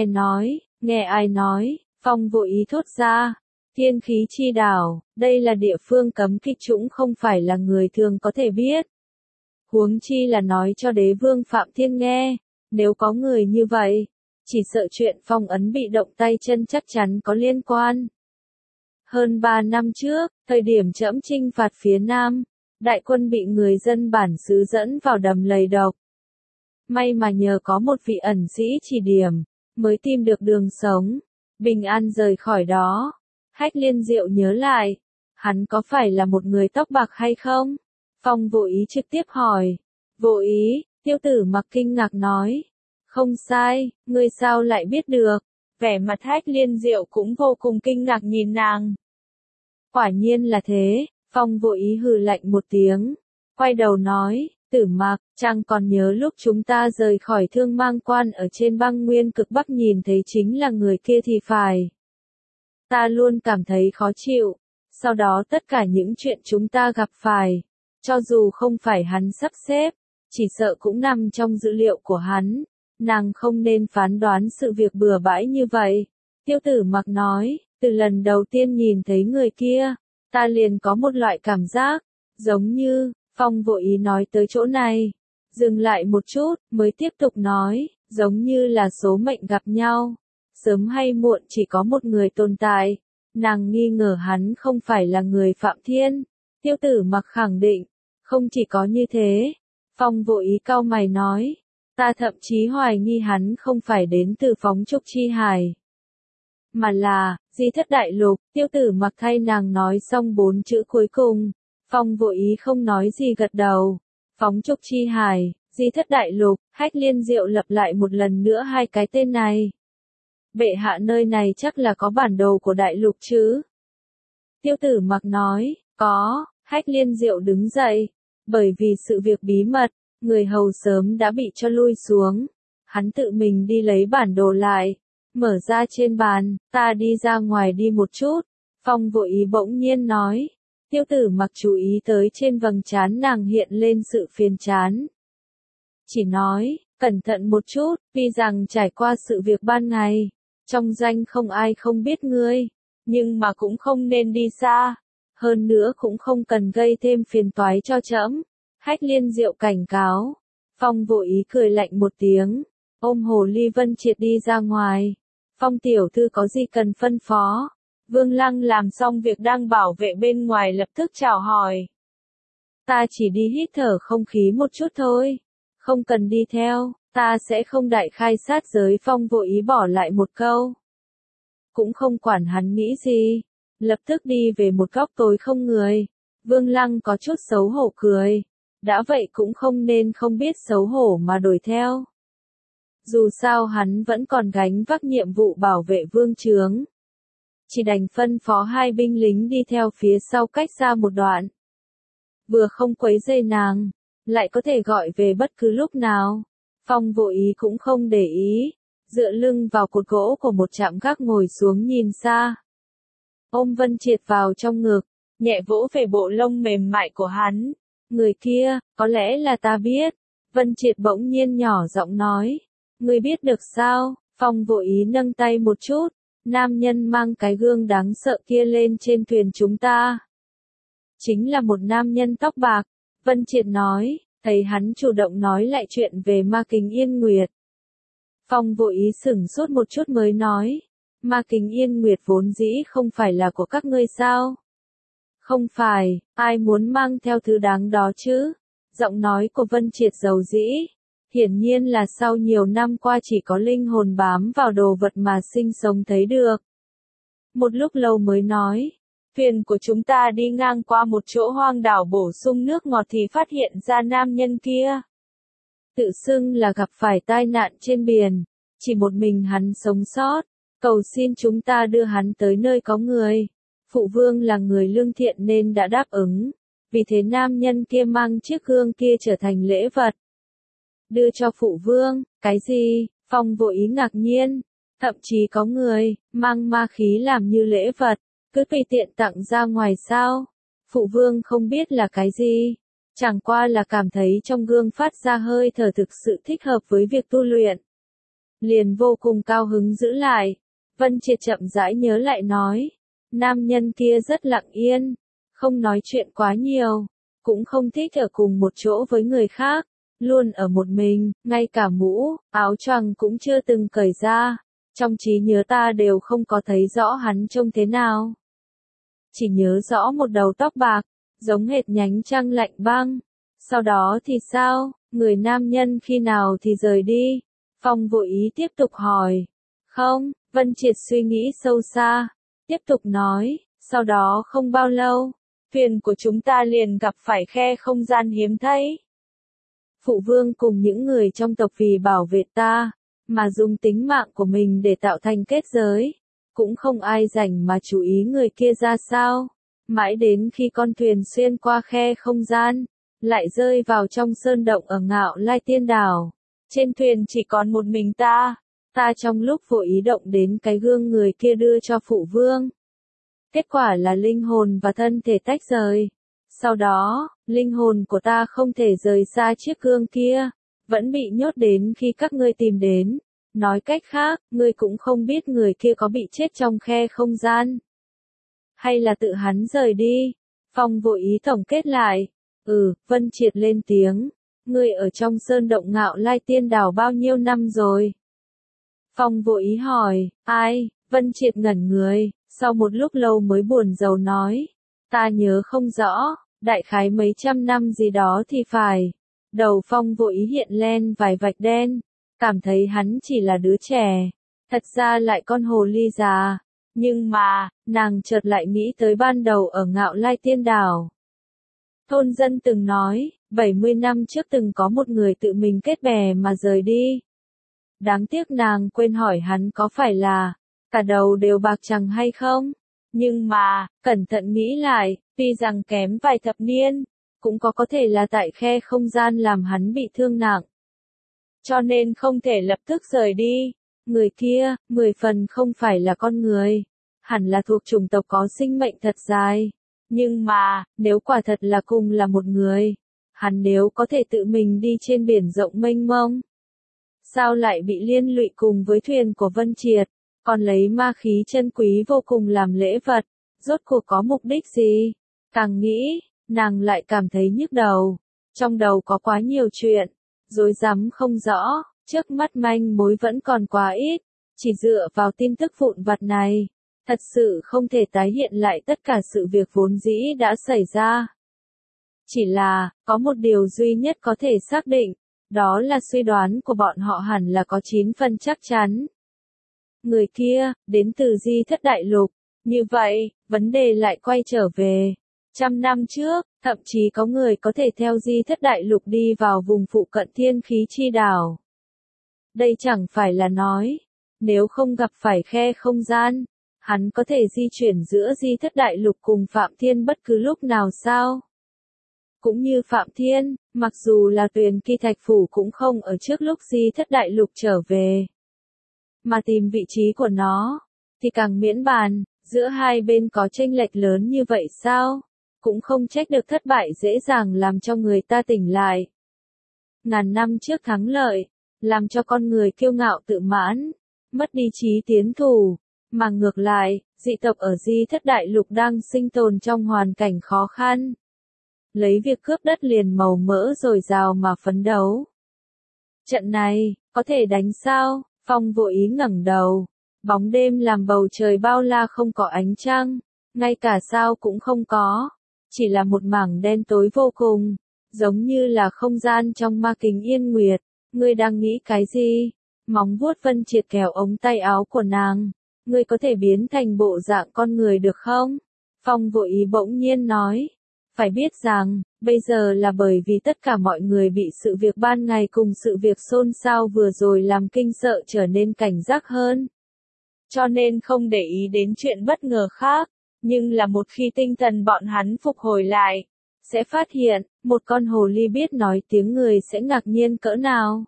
Nghe ai nói, Phong vội ý thốt ra. Thiên Khí Chi Đảo, đây là địa phương cấm kỵ trũng không phải là người thường có thể biết. Huống chi là nói cho đế vương Phạm Thiên nghe, nếu có người như vậy, chỉ sợ chuyện phong ấn bị động tay chân chắc chắn có liên quan. Hơn 3 năm trước, thời điểm trẫm chinh phạt phía Nam, đại quân bị người dân bản xứ dẫn vào đầm lầy độc. May mà nhờ có một vị ẩn sĩ chỉ điểm, mới tìm được đường sống, bình an rời khỏi đó. Hách Liên Diệu nhớ lại, hắn có phải là một người tóc bạc hay không? Phong vô ý trực tiếp hỏi. Vô ý, Tiêu Tử Mặc kinh ngạc nói. Không sai, ngươi sao lại biết được? Vẻ mặt Hách Liên Diệu cũng vô cùng kinh ngạc nhìn nàng. Quả nhiên là thế, Phong vô ý hừ lạnh một tiếng, quay đầu nói, Tử Mặc, chàng còn nhớ lúc chúng ta rời khỏi Thương Mang Quan ở trên băng nguyên cực Bắc nhìn thấy chính là người kia thì phải. Ta luôn cảm thấy khó chịu, sau đó tất cả những chuyện chúng ta gặp phải, cho dù không phải hắn sắp xếp, chỉ sợ cũng nằm trong dữ liệu của hắn. Nàng không nên phán đoán sự việc bừa bãi như vậy. Tiêu Tử Mặc nói, từ lần đầu tiên nhìn thấy người kia, ta liền có một loại cảm giác, giống như, Phong vội ý nói tới chỗ này, dừng lại một chút, mới tiếp tục nói, giống như là số mệnh gặp nhau, sớm hay muộn chỉ có một người tồn tại. Nàng nghi ngờ hắn không phải là người Phạm Thiên. Tiêu Tử Mặc khẳng định, không chỉ có như thế. Phong vội ý cau mày nói, ta thậm chí hoài nghi hắn không phải đến từ Phóng Trục Chi Hải, mà là Di Thất Đại Lục. Tiêu Tử Mặc thay nàng nói xong 4 chữ cuối cùng, Phong vội ý không nói gì gật đầu. Phóng Trục Chi Hải, Di Thất Đại Lục. Hách Liên Diệu lặp lại một lần nữa hai cái tên này. Bệ hạ nơi này chắc là có bản đồ của đại lục chứ? Tiêu Tử Mặc nói, có. Hách Liên Diệu đứng dậy, bởi vì sự việc bí mật, người hầu sớm đã bị cho lui xuống. Hắn tự mình đi lấy bản đồ lại, mở ra trên bàn, ta đi ra ngoài đi một chút. Phong vội ý bỗng nhiên nói. Tiêu Tử Mặc chú ý tới trên vầng trán nàng hiện lên sự phiền chán. Chỉ nói, cẩn thận một chút, vì rằng trải qua sự việc ban ngày, trong doanh không ai không biết ngươi, nhưng mà cũng không nên đi xa, hơn nữa cũng không cần gây thêm phiền toái cho trẫm. Hách Liên Diệu cảnh cáo. Phong vội ý cười lạnh một tiếng, ôm Hồ Ly Vân Triệt đi ra ngoài. Phong tiểu thư có gì cần phân phó? Vương Lăng làm xong việc đang bảo vệ bên ngoài lập tức chào hỏi. Ta chỉ đi hít thở không khí một chút thôi, không cần đi theo, ta sẽ không đại khai sát giới. Phong vội ý bỏ lại một câu. Cũng không quản hắn nghĩ gì, lập tức đi về một góc tối không người. Vương Lăng có chút xấu hổ cười. Đã vậy cũng không nên không biết xấu hổ mà đuổi theo. Dù sao hắn vẫn còn gánh vác nhiệm vụ bảo vệ vương trướng. Chỉ đành phân phó hai binh lính đi theo phía sau cách xa một đoạn. vừa không quấy rầy nàng, lại có thể gọi về bất cứ lúc nào. Phong Vô Ý cũng không để ý, dựa lưng vào cột gỗ của một trạm gác ngồi xuống nhìn xa. Ôm Vân Triệt vào trong ngực, nhẹ vỗ về bộ lông mềm mại của hắn. Người kia, có lẽ là ta biết. Vân Triệt bỗng nhiên nhỏ giọng nói. Ngươi biết được sao? Phong Vô Ý nâng tay một chút. Nam nhân mang cái gương đáng sợ kia lên trên thuyền chúng ta. Chính là một nam nhân tóc bạc. Vân Triệt nói, thấy hắn chủ động nói lại chuyện về Ma Kính Yên Nguyệt. Phong Vô Ý sửng sốt một chút mới nói. Ma Kính Yên Nguyệt vốn dĩ không phải là của các ngươi sao? Không phải, ai muốn mang theo thứ đáng đó chứ? Giọng nói của Vân Triệt dầu dĩ. Hiển nhiên là sau nhiều năm qua chỉ có linh hồn bám vào đồ vật mà sinh sống thấy được. Một lúc lâu mới nói. Thuyền của chúng ta đi ngang qua một chỗ hoang đảo bổ sung nước ngọt thì phát hiện ra nam nhân kia. Tự xưng là gặp phải tai nạn trên biển. Chỉ một mình hắn sống sót. Cầu xin chúng ta đưa hắn tới nơi có người. Phụ vương là người lương thiện nên đã đáp ứng. Vì thế nam nhân kia mang chiếc gương kia trở thành lễ vật. Đưa cho phụ vương, cái gì? Phong Vô Ý ngạc nhiên. Thậm chí có người, mang ma khí làm như lễ vật, cứ tùy tiện tặng ra ngoài sao? Phụ vương không biết là cái gì. Chẳng qua là cảm thấy trong gương phát ra hơi thở thực sự thích hợp với việc tu luyện. Liền vô cùng cao hứng giữ lại. Vân Triệt chậm rãi nhớ lại nói. Nam nhân kia rất lặng yên, không nói chuyện quá nhiều, cũng không thích ở cùng một chỗ với người khác, luôn ở một mình, ngay cả mũ, áo choàng cũng chưa từng cởi ra. Trong trí nhớ ta đều không có thấy rõ hắn trông thế nào. Chỉ nhớ rõ một đầu tóc bạc, giống hệt nhánh trăng lạnh băng. Sau đó thì sao, người nam nhân khi nào thì rời đi? Phong Vô Ý tiếp tục hỏi. Không, Vân Triệt suy nghĩ sâu xa. Tiếp tục nói, sau đó không bao lâu, thuyền của chúng ta liền gặp phải khe không gian hiếm thấy. Phụ vương cùng những người trong tộc vì bảo vệ ta, mà dùng tính mạng của mình để tạo thành kết giới. Cũng không ai rảnh mà chú ý người kia ra sao. Mãi đến khi con thuyền xuyên qua khe không gian, lại rơi vào trong sơn động ở Ngạo Lai Tiên Đảo. Trên thuyền chỉ còn một mình ta. Ta trong lúc vô ý động đến cái gương người kia đưa cho phụ vương. Kết quả là linh hồn và thân thể tách rời. Sau đó, linh hồn của ta không thể rời xa chiếc gương kia, vẫn bị nhốt đến khi các ngươi tìm đến. Nói cách khác, ngươi cũng không biết người kia có bị chết trong khe không gian. Hay là tự hắn rời đi. Phong Vô Ý tổng kết lại. Vân Triệt lên tiếng. Ngươi ở trong sơn động Ngạo Lai Tiên Đảo bao nhiêu năm rồi? Phong Vô Ý hỏi, ai? Vân Triệt ngẩn người, sau một lúc lâu mới buồn rầu nói. Ta nhớ không rõ, đại khái mấy trăm năm gì đó thì phải. Đầu Phong Vô Ý hiện lên vài vạch đen, cảm thấy hắn chỉ là đứa trẻ. Thật ra lại con hồ ly già. Nhưng mà, nàng chợt lại nghĩ tới ban đầu ở Ngạo Lai Tiên Đảo. Thôn dân từng nói, 70 năm trước từng có một người tự mình kết bè mà rời đi. Đáng tiếc nàng quên hỏi hắn có phải là cả đầu đều bạc trắng hay không. Nhưng mà, cẩn thận nghĩ lại, tuy rằng kém vài thập niên, cũng có thể là tại khe không gian làm hắn bị thương nặng. Cho nên không thể lập tức rời đi. Người kia, 10 phần không phải là con người. Hẳn là thuộc chủng tộc có sinh mệnh thật dài. Nhưng mà, nếu quả thật là cùng là một người, hắn nếu có thể tự mình đi trên biển rộng mênh mông, sao lại bị liên lụy cùng với thuyền của Vân Triệt, còn lấy ma khí chân quý vô cùng làm lễ vật, rốt cuộc có mục đích gì? Càng nghĩ, nàng lại cảm thấy nhức đầu, trong đầu có quá nhiều chuyện, rối rắm không rõ, trước mắt manh mối vẫn còn quá ít, chỉ dựa vào tin tức vụn vặt này, thật sự không thể tái hiện lại tất cả sự việc vốn dĩ đã xảy ra. Chỉ là, có một điều duy nhất có thể xác định, đó là suy đoán của bọn họ hẳn là có 9 phần chắc chắn. Người kia, đến từ Di Thất Đại Lục. Như vậy, vấn đề lại quay trở về. 100 năm trước, thậm chí có người có thể theo Di Thất Đại Lục đi vào vùng phụ cận Thiên Khí Chi Đảo. Đây chẳng phải là nói, nếu không gặp phải khe không gian, hắn có thể di chuyển giữa Di Thất Đại Lục cùng Phạm Thiên bất cứ lúc nào sao? Cũng như Phạm Thiên, mặc dù là Tuyền Kỳ Thạch Phủ cũng không ở trước lúc Di Thất Đại Lục trở về. Mà tìm vị trí của nó, thì càng miễn bàn, giữa hai bên có chênh lệch lớn như vậy sao? Cũng không trách được thất bại dễ dàng làm cho người ta tỉnh lại. Ngàn năm trước thắng lợi, làm cho con người kiêu ngạo tự mãn, mất đi chí tiến thủ, mà ngược lại, dị tộc ở Di Thất Đại Lục đang sinh tồn trong hoàn cảnh khó khăn. Lấy việc cướp đất liền màu mỡ dồi dào mà phấn đấu. Trận này, có thể đánh sao? Phong Vô Ý ngẩng đầu. Bóng đêm làm bầu trời bao la không có ánh trăng, ngay cả sao cũng không có. Chỉ là một mảng đen tối vô cùng, giống như là không gian trong ma kính yên nguyệt. Ngươi đang nghĩ cái gì? Móng vuốt Vân Triệt kéo ống tay áo của nàng. Ngươi có thể biến thành bộ dạng con người được không? Phong Vô Ý bỗng nhiên nói. Phải biết rằng, bây giờ là bởi vì tất cả mọi người bị sự việc ban ngày cùng sự việc xôn xao vừa rồi làm kinh sợ trở nên cảnh giác hơn. Cho nên không để ý đến chuyện bất ngờ khác, nhưng là một khi tinh thần bọn hắn phục hồi lại, sẽ phát hiện, một con hồ ly biết nói tiếng người sẽ ngạc nhiên cỡ nào.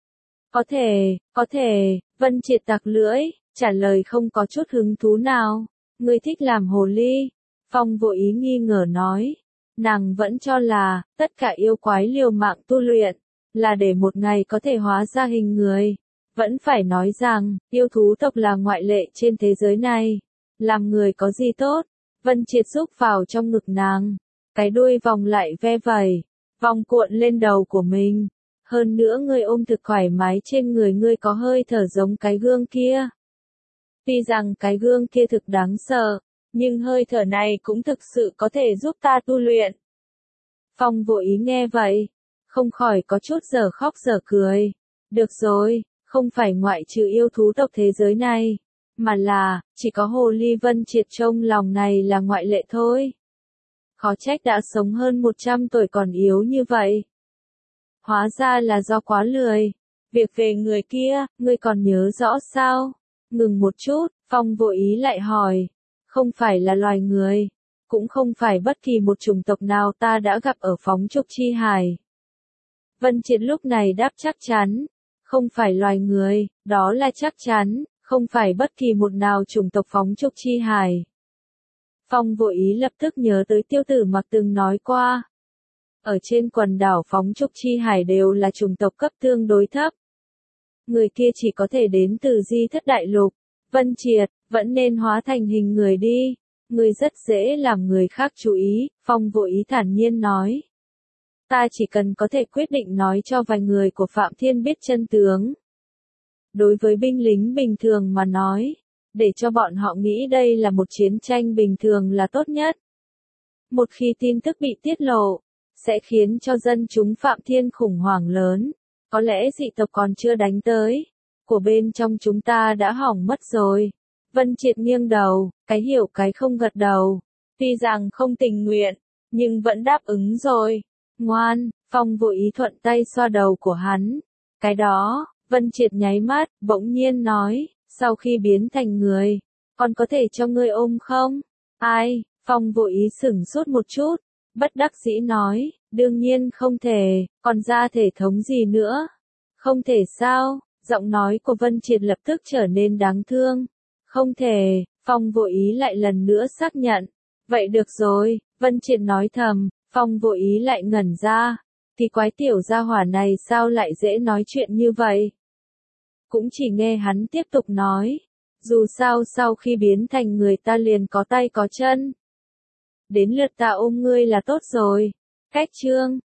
Có thể, Vân Triệt tặc lưỡi, trả lời không có chút hứng thú nào. Ngươi thích làm hồ ly? Phong Vô Ý nghi ngờ nói. Nàng vẫn cho là, tất cả yêu quái liều mạng tu luyện, là để một ngày có thể hóa ra hình người. Vẫn phải nói rằng, yêu thú tộc là ngoại lệ trên thế giới này. Làm người có gì tốt? Vân Triệt rúc vào trong ngực nàng. Cái đuôi vòng lại ve vẩy, vòng cuộn lên đầu của mình. Hơn nữa ngươi ôm thực thoải mái trên người ngươi có hơi thở giống cái gương kia. Tuy rằng cái gương kia thực đáng sợ, nhưng hơi thở này cũng thực sự có thể giúp ta tu luyện. Phong Vô Ý nghe vậy, không khỏi có chút dở khóc dở cười. Được rồi, không phải ngoại trừ yêu thú tộc thế giới này, mà là, chỉ có hồ ly Vân Triệt trong lòng này là ngoại lệ thôi. Khó trách đã sống hơn 100 tuổi còn yếu như vậy. Hóa ra là do quá lười. Việc về người kia, ngươi còn nhớ rõ sao? Ngừng một chút, Phong Vô Ý lại hỏi. Không phải là loài người, cũng không phải bất kỳ một chủng tộc nào ta đã gặp ở Phóng Trục Chi Hải. Vân Triệt lúc này đáp chắc chắn. Không phải loài người, đó là chắc chắn, không phải bất kỳ một nào chủng tộc Phóng Trục Chi Hải. Phong Vô Ý lập tức nhớ tới Tiêu Tử Mặc từng nói qua. Ở trên quần đảo Phóng Trục Chi Hải đều là chủng tộc cấp tương đối thấp. Người kia chỉ có thể đến từ Di Thất Đại Lục. Vân Triệt, vẫn nên hóa thành hình người đi. Người rất dễ làm người khác chú ý, Phong Vô Ý thản nhiên nói. Ta chỉ cần có thể quyết định nói cho vài người của Phạm Thiên biết chân tướng. Đối với binh lính bình thường mà nói, để cho bọn họ nghĩ đây là một chiến tranh bình thường là tốt nhất. Một khi tin tức bị tiết lộ, sẽ khiến cho dân chúng Phạm Thiên khủng hoảng lớn. Có lẽ dị tộc còn chưa đánh tới, của bên trong chúng ta đã hỏng mất rồi. Vân Triệt nghiêng đầu, cái hiểu cái không gật đầu. Tuy rằng không tình nguyện, nhưng vẫn đáp ứng rồi. Ngoan, Phong Vô Ý thuận tay xoa đầu của hắn. Cái đó, Vân Triệt nháy mắt, bỗng nhiên nói, sau khi biến thành người, còn có thể cho ngươi ôm không? Ai? Phong Vô Ý sửng sốt một chút, bất đắc dĩ nói, đương nhiên không thể, còn ra thể thống gì nữa? Không thể sao? Giọng nói của Vân Triệt lập tức trở nên đáng thương. Không thể, Phong Vô Ý lại lần nữa xác nhận. Vậy được rồi, Vân Triệt nói thầm, Phong Vô Ý lại ngẩn ra. Thì quái tiểu gia hỏa này sao lại dễ nói chuyện như vậy? Cũng chỉ nghe hắn tiếp tục nói. Dù sao sau khi biến thành người ta liền có tay có chân. Đến lượt ta ôm ngươi là tốt rồi. Cách chương